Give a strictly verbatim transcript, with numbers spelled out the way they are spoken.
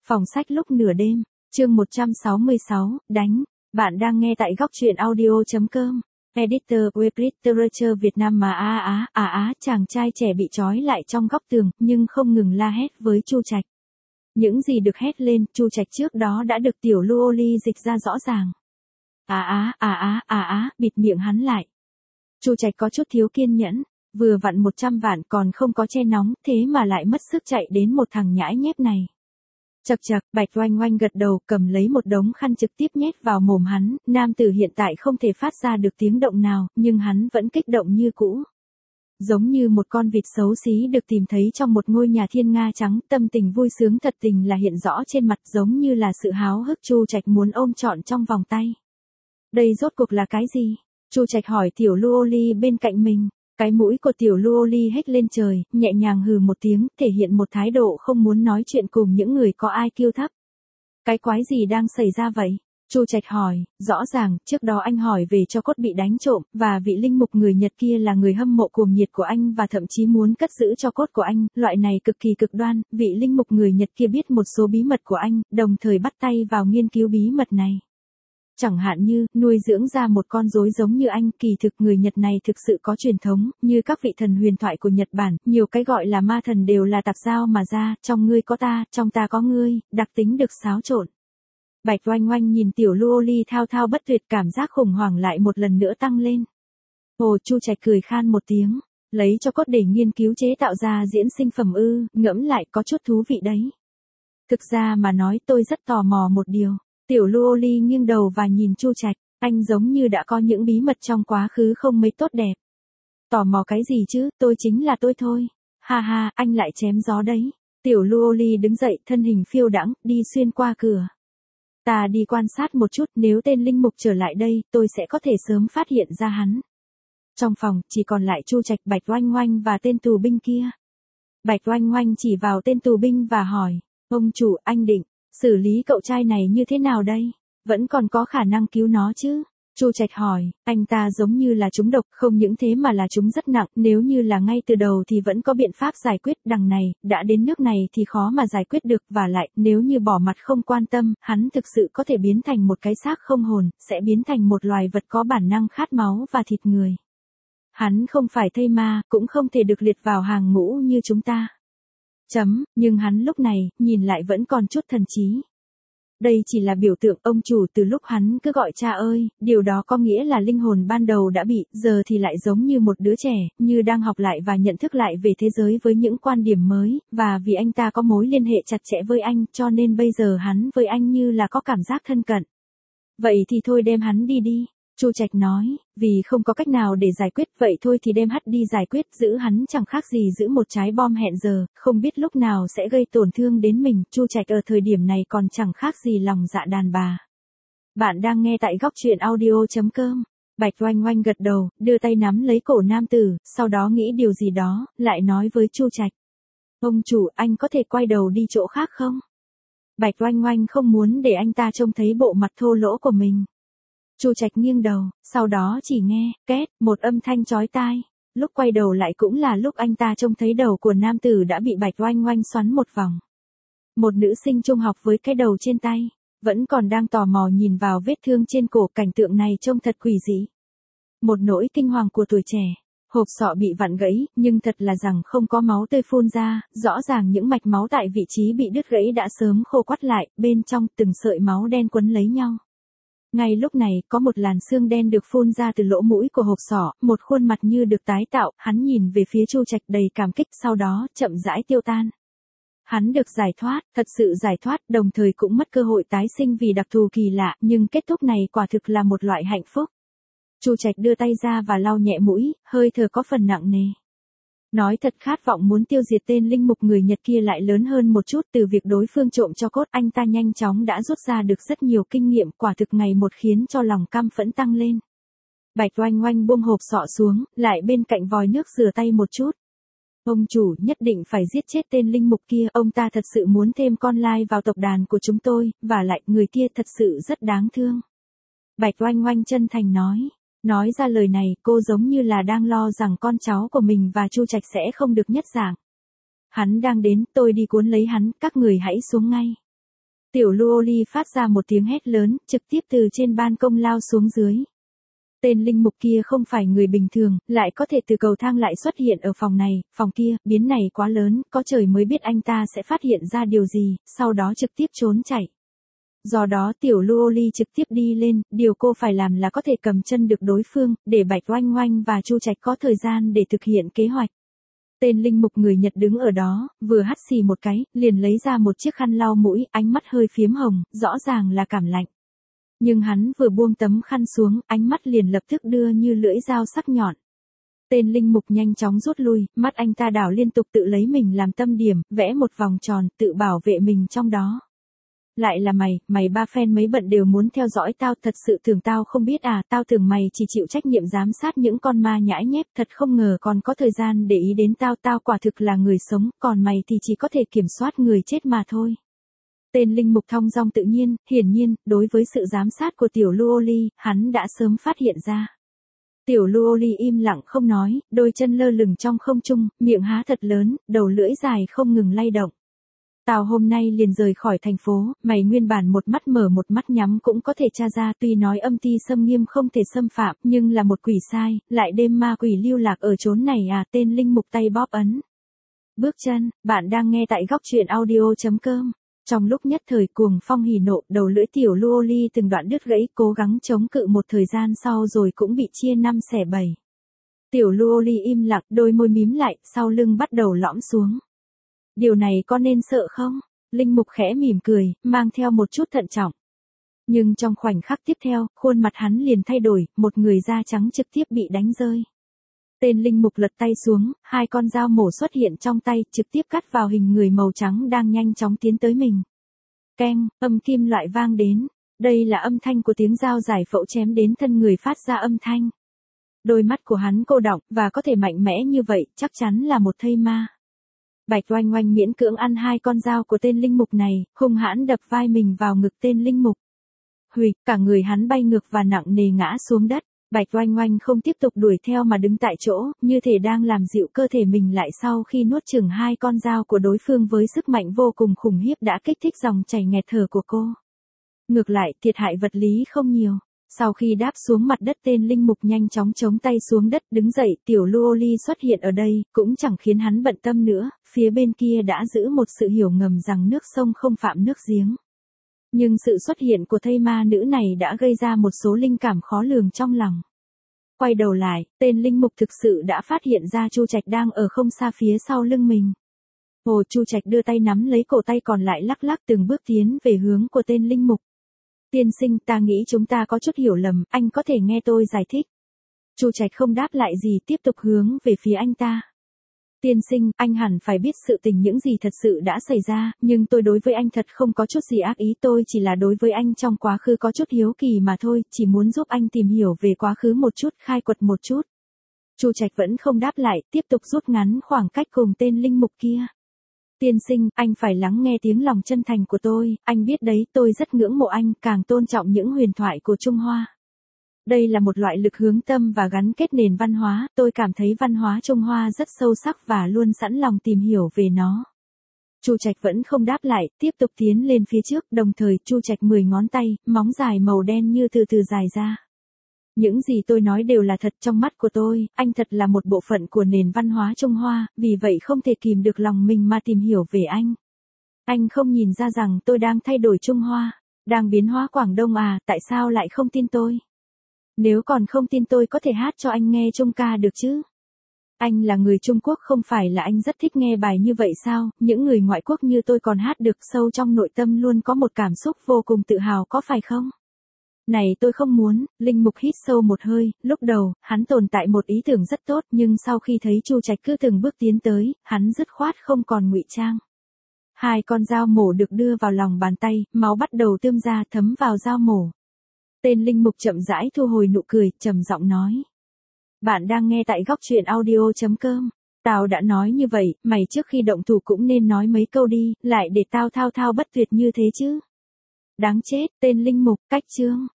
Phòng sách lúc nửa đêm, chương một trăm sáu mươi sáu, đánh. Bạn đang nghe tại góc truyện audio.com. Editor Web Literature Việt Nam mà á á á á chàng trai trẻ bị trói lại trong góc tường, nhưng không ngừng la hét với Chu Trạch. Những gì được hét lên, Chu Trạch trước đó đã được tiểu Luo Ly dịch ra rõ ràng. Á á á á á á, bịt miệng hắn lại. Chu Trạch có chút thiếu kiên nhẫn, vừa vặn một trăm vạn còn không có che nóng, thế mà lại mất sức chạy đến một thằng nhãi nhép này. Chậc chậc, Bạch Oanh Oanh gật đầu, cầm lấy một đống khăn trực tiếp nhét vào mồm hắn, nam tử hiện tại không thể phát ra được tiếng động nào, nhưng hắn vẫn kích động như cũ. Giống như một con vịt xấu xí được tìm thấy trong một ngôi nhà thiên nga trắng, tâm tình vui sướng thật tình là hiện rõ trên mặt, giống như là sự háo hức Chu Trạch muốn ôm trọn trong vòng tay. Đây rốt cuộc là cái gì? Chu Trạch hỏi tiểu Luo Ly bên cạnh mình. Cái mũi của tiểu Luo Ly hếch lên trời, nhẹ nhàng hừ một tiếng, thể hiện một thái độ không muốn nói chuyện cùng những người có i kiu thấp. Cái quái gì đang xảy ra vậy? Chu Trạch hỏi, rõ ràng, trước đó anh hỏi về cho cốt bị đánh trộm, và vị linh mục người Nhật kia là người hâm mộ cuồng nhiệt của anh và thậm chí muốn cất giữ cho cốt của anh, loại này cực kỳ cực đoan, vị linh mục người Nhật kia biết một số bí mật của anh, đồng thời bắt tay vào nghiên cứu bí mật này. Chẳng hạn như, nuôi dưỡng ra một con rối giống như anh, kỳ thực người Nhật này thực sự có truyền thống, như các vị thần huyền thoại của Nhật Bản, nhiều cái gọi là ma thần đều là tạp giao mà ra, trong ngươi có ta, trong ta có ngươi, đặc tính được xáo trộn. Bạch Oanh Oanh nhìn tiểu Luo Ly thao thao bất tuyệt, cảm giác khủng hoảng lại một lần nữa tăng lên. Ồ, Chu Trạch cười khan một tiếng, lấy cho cốt để nghiên cứu chế tạo ra diễn sinh phẩm ư, ngẫm lại có chút thú vị đấy. Thực ra mà nói tôi rất tò mò một điều. Tiểu Luo Ly nghiêng đầu và nhìn Chu Trạch, anh giống như đã có những bí mật trong quá khứ không mấy tốt đẹp. Tò mò cái gì chứ, tôi chính là tôi thôi. Ha ha, anh lại chém gió đấy. Tiểu Luo Ly đứng dậy, thân hình phiêu đãng, đi xuyên qua cửa. Ta đi quan sát một chút, nếu tên linh mục trở lại đây, tôi sẽ có thể sớm phát hiện ra hắn. Trong phòng, chỉ còn lại Chu Trạch, Bạch Oanh Oanh và tên tù binh kia. Bạch Oanh Oanh chỉ vào tên tù binh và hỏi, ông chủ, anh định xử lý cậu trai này như thế nào đây? Vẫn còn có khả năng cứu nó chứ? Chu Trạch hỏi, anh ta giống như là trúng độc, không những thế mà là trúng rất nặng, nếu như là ngay từ đầu thì vẫn có biện pháp giải quyết, đằng này, đã đến nước này thì khó mà giải quyết được, và lại, nếu như bỏ mặt không quan tâm, hắn thực sự có thể biến thành một cái xác không hồn, sẽ biến thành một loài vật có bản năng khát máu và thịt người. Hắn không phải thây ma, cũng không thể được liệt vào hàng ngũ như chúng ta. Chấm, nhưng hắn lúc này, nhìn lại vẫn còn chút thần trí. Đây chỉ là biểu tượng, ông chủ, từ lúc hắn cứ gọi cha ơi, điều đó có nghĩa là linh hồn ban đầu đã bị, giờ thì lại giống như một đứa trẻ, như đang học lại và nhận thức lại về thế giới với những quan điểm mới, và vì anh ta có mối liên hệ chặt chẽ với anh, cho nên bây giờ hắn với anh như là có cảm giác thân cận. Vậy thì thôi đem hắn đi đi. Chu Trạch nói, vì không có cách nào để giải quyết, vậy thôi thì đem hắn đi giải quyết, giữ hắn chẳng khác gì giữ một trái bom hẹn giờ, không biết lúc nào sẽ gây tổn thương đến mình, Chu Trạch ở thời điểm này còn chẳng khác gì lòng dạ đàn bà. Bạn đang nghe tại góc truyện audio.com. Bạch Oanh Oanh gật đầu, đưa tay nắm lấy cổ nam tử, sau đó nghĩ điều gì đó, lại nói với Chu Trạch. Ông chủ, anh có thể quay đầu đi chỗ khác không? Bạch Oanh Oanh không muốn để anh ta trông thấy bộ mặt thô lỗ của mình. Chu Trạch nghiêng đầu, sau đó chỉ nghe, két, một âm thanh chói tai. Lúc quay đầu lại cũng là lúc anh ta trông thấy đầu của nam tử đã bị Bạch Oanh Oanh xoắn một vòng. Một nữ sinh trung học với cái đầu trên tay, vẫn còn đang tò mò nhìn vào vết thương trên cổ, cảnh tượng này trông thật quỷ dị. Một nỗi kinh hoàng của tuổi trẻ, hộp sọ bị vặn gãy, nhưng thật là rằng không có máu tươi phun ra, rõ ràng những mạch máu tại vị trí bị đứt gãy đã sớm khô quắt lại, bên trong từng sợi máu đen quấn lấy nhau. Ngay lúc này, có một làn xương đen được phun ra từ lỗ mũi của hộp sọ, một khuôn mặt như được tái tạo, hắn nhìn về phía Chu Trạch đầy cảm kích, sau đó, chậm rãi tiêu tan. Hắn được giải thoát, thật sự giải thoát, đồng thời cũng mất cơ hội tái sinh vì đặc thù kỳ lạ, nhưng kết thúc này quả thực là một loại hạnh phúc. Chu Trạch đưa tay ra và lau nhẹ mũi, hơi thở có phần nặng nề. Nói thật, khát vọng muốn tiêu diệt tên linh mục người Nhật kia lại lớn hơn một chút, từ việc đối phương trộm cho cốt, anh ta nhanh chóng đã rút ra được rất nhiều kinh nghiệm, quả thực ngày một khiến cho lòng căm phẫn tăng lên. Bạch Oanh Oanh buông hộp sọ xuống, lại bên cạnh vòi nước rửa tay một chút. Ông chủ, nhất định phải giết chết tên linh mục kia, ông ta thật sự muốn thêm con lai vào tộc đàn của chúng tôi, và lại người kia thật sự rất đáng thương. Bạch Oanh Oanh chân thành nói. Nói ra lời này, cô giống như là đang lo rằng con cháu của mình và Chu Trạch sẽ không được nhất dạng. Hắn đang đến, tôi đi cuốn lấy hắn, các người hãy xuống ngay. Tiểu Luoli phát ra một tiếng hét lớn, trực tiếp từ trên ban công lao xuống dưới. Tên linh mục kia không phải người bình thường, lại có thể từ cầu thang lại xuất hiện ở phòng này, phòng kia, biến này quá lớn, có trời mới biết anh ta sẽ phát hiện ra điều gì, sau đó trực tiếp trốn chạy. Do đó tiểu Luoli trực tiếp đi lên, điều cô phải làm là có thể cầm chân được đối phương, để Bạch Oanh Oanh và Chu Trạch có thời gian để thực hiện kế hoạch. Tên linh mục người Nhật đứng ở đó, vừa hắt xì một cái, liền lấy ra một chiếc khăn lau mũi, ánh mắt hơi phiếm hồng, rõ ràng là cảm lạnh. Nhưng hắn vừa buông tấm khăn xuống, ánh mắt liền lập tức đưa như lưỡi dao sắc nhọn. Tên linh mục nhanh chóng rút lui, mắt anh ta đảo liên tục tự lấy mình làm tâm điểm, vẽ một vòng tròn, tự bảo vệ mình trong đó. Lại là mày, mày ba phen mấy bận đều muốn theo dõi tao, thật sự tưởng tao không biết à, tao tưởng mày chỉ chịu trách nhiệm giám sát những con ma nhãi nhép, thật không ngờ còn có thời gian để ý đến tao, tao quả thực là người sống, còn mày thì chỉ có thể kiểm soát người chết mà thôi. Tên linh mục thong dong tự nhiên, hiển nhiên, đối với sự giám sát của tiểu Luoli, hắn đã sớm phát hiện ra. Tiểu Luoli im lặng không nói, đôi chân lơ lửng trong không trung, miệng há thật lớn, đầu lưỡi dài không ngừng lay động. Tao hôm nay liền rời khỏi thành phố, mày nguyên bản một mắt mở một mắt nhắm cũng có thể tra ra, tuy nói âm ti xâm nghiêm không thể xâm phạm, nhưng là một quỷ sai, lại đêm ma quỷ lưu lạc ở chốn này à, tên linh mục tay bóp ấn. Bước chân, bạn đang nghe tại góc truyện audio chấm com. Trong lúc nhất thời cuồng phong hỉ nộ, đầu lưỡi tiểu Luoli từng đoạn đứt gãy, cố gắng chống cự một thời gian sau rồi cũng bị chia năm xẻ bảy. Tiểu Luoli im lặng, đôi môi mím lại, sau lưng bắt đầu lõm xuống. Điều này có nên sợ không? Linh mục khẽ mỉm cười, mang theo một chút thận trọng. Nhưng trong khoảnh khắc tiếp theo, khuôn mặt hắn liền thay đổi, một người da trắng trực tiếp bị đánh rơi. Tên linh mục lật tay xuống, hai con dao mổ xuất hiện trong tay, trực tiếp cắt vào hình người màu trắng đang nhanh chóng tiến tới mình. Keng, âm kim loại vang đến. Đây là âm thanh của tiếng dao giải phẫu chém đến thân người phát ra âm thanh. Đôi mắt của hắn cô đọng, và có thể mạnh mẽ như vậy, chắc chắn là một thây ma. Bạch Oanh Oanh miễn cưỡng ăn hai con dao của tên linh mục này, hung hãn đập vai mình vào ngực tên linh mục. Hùi, cả người hắn bay ngược và nặng nề ngã xuống đất. Bạch Oanh Oanh không tiếp tục đuổi theo mà đứng tại chỗ, như thể đang làm dịu cơ thể mình lại sau khi nuốt chửng hai con dao của đối phương với sức mạnh vô cùng khủng khiếp đã kích thích dòng chảy nghẹt thở của cô. Ngược lại, thiệt hại vật lý không nhiều. Sau khi đáp xuống mặt đất tên linh mục nhanh chóng chống tay xuống đất đứng dậy, tiểu Luoli xuất hiện ở đây, cũng chẳng khiến hắn bận tâm nữa, phía bên kia đã giữ một sự hiểu ngầm rằng nước sông không phạm nước giếng. Nhưng sự xuất hiện của thây ma nữ này đã gây ra một số linh cảm khó lường trong lòng. Quay đầu lại, tên linh mục thực sự đã phát hiện ra Chu Trạch đang ở không xa phía sau lưng mình. Ồ, Chu Trạch đưa tay nắm lấy cổ tay còn lại lắc lắc từng bước tiến về hướng của tên linh mục. Tiên sinh, ta nghĩ chúng ta có chút hiểu lầm, anh có thể nghe tôi giải thích. Chu Trạch không đáp lại gì, tiếp tục hướng về phía anh ta. Tiên sinh, anh hẳn phải biết sự tình những gì thật sự đã xảy ra, nhưng tôi đối với anh thật không có chút gì ác ý, tôi chỉ là đối với anh trong quá khứ có chút hiếu kỳ mà thôi, chỉ muốn giúp anh tìm hiểu về quá khứ một chút, khai quật một chút. Chu Trạch vẫn không đáp lại, tiếp tục rút ngắn khoảng cách cùng tên linh mục kia. Tiên sinh, anh phải lắng nghe tiếng lòng chân thành của tôi, anh biết đấy, tôi rất ngưỡng mộ anh, càng tôn trọng những huyền thoại của Trung Hoa. Đây là một loại lực hướng tâm và gắn kết nền văn hóa, tôi cảm thấy văn hóa Trung Hoa rất sâu sắc và luôn sẵn lòng tìm hiểu về nó. Chu Trạch vẫn không đáp lại, tiếp tục tiến lên phía trước, đồng thời Chu Trạch mười ngón tay, móng dài màu đen như từ từ dài ra. Những gì tôi nói đều là thật trong mắt của tôi, anh thật là một bộ phận của nền văn hóa Trung Hoa, vì vậy không thể kìm được lòng mình mà tìm hiểu về anh. Anh không nhìn ra rằng tôi đang thay đổi Trung Hoa, đang biến hóa Quảng Đông à, tại sao lại không tin tôi? Nếu còn không tin tôi có thể hát cho anh nghe Trung ca được chứ? Anh là người Trung Quốc không phải là anh rất thích nghe bài như vậy sao, những người ngoại quốc như tôi còn hát được, sâu trong nội tâm luôn có một cảm xúc vô cùng tự hào có phải không? Này tôi không muốn, linh mục hít sâu một hơi, lúc đầu, hắn tồn tại một ý tưởng rất tốt nhưng sau khi thấy Chu Trạch cứ từng bước tiến tới, hắn dứt khoát không còn ngụy trang. Hai con dao mổ được đưa vào lòng bàn tay, máu bắt đầu tươm ra thấm vào dao mổ. Tên linh mục chậm rãi thu hồi nụ cười, trầm giọng nói. Bạn đang nghe tại góc truyện audio chấm com. Tao đã nói như vậy, mày trước khi động thủ cũng nên nói mấy câu đi, lại để tao thao thao bất tuyệt như thế chứ. Đáng chết, tên linh mục, cách chương.